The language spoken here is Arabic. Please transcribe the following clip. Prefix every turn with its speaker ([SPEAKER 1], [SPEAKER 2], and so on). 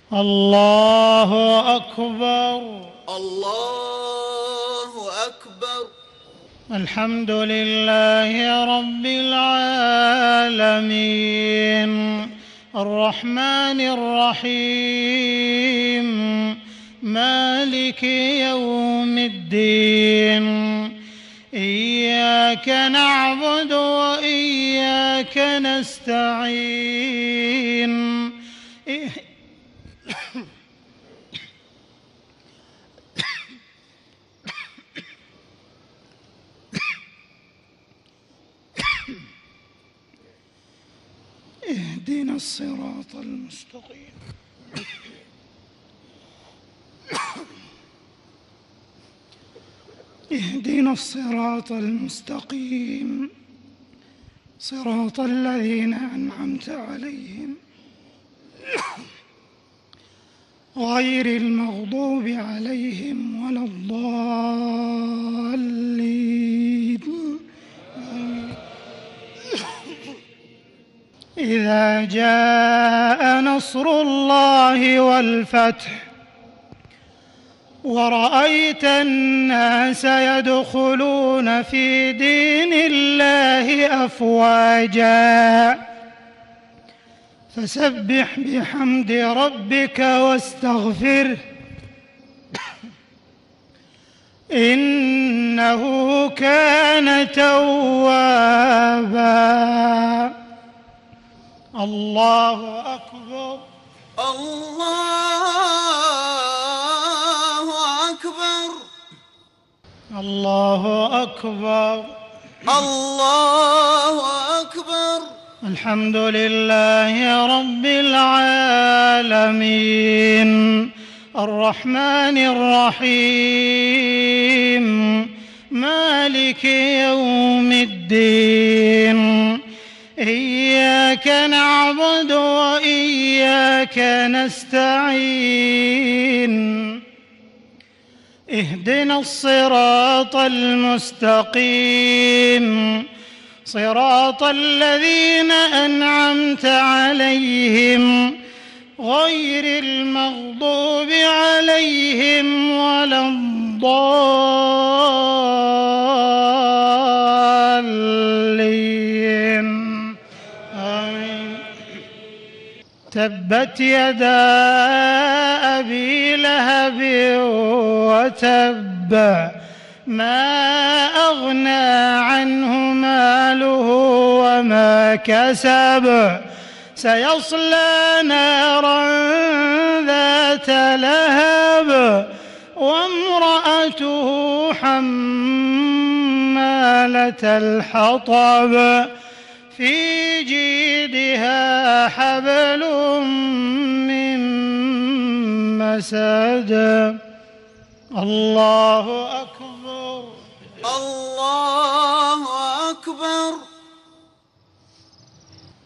[SPEAKER 1] الله أكبر.
[SPEAKER 2] الله أكبر.
[SPEAKER 1] الحمد لله رب العالمين الرحمن الرحيم مالك يوم الدين إياك نعبد وإياك نستعين اهدنا الصراط المستقيم اهدنا الصراط المستقيم صراط الذين أنعمت عليهم غير المغضوب عليهم ولا الضالين. إذا جاء نصر الله والفتح ورأيت الناس يدخلون في دين الله أفواجا فسبح بحمد ربك واستغفره إنه كان توابا. الله أكبر.
[SPEAKER 2] الله أكبر.
[SPEAKER 1] الله أكبر.
[SPEAKER 2] الله أكبر.
[SPEAKER 1] الحمد لله رب العالمين الرحمن الرحيم مالك يوم الدين إياك نعبد وإياك نستعين اهدنا الصراط المستقيم صراط الذين أنعمت عليهم غير المغضوب عليهم ولا الضالين آمين. تبت يدا أبي لهب وتب ما أغنى عنه ماله وما كسب سيصلى نارا ذات لهب وامرأته حمالة الحطب في جيدها حبل من مسد. الله أكبر.
[SPEAKER 2] الله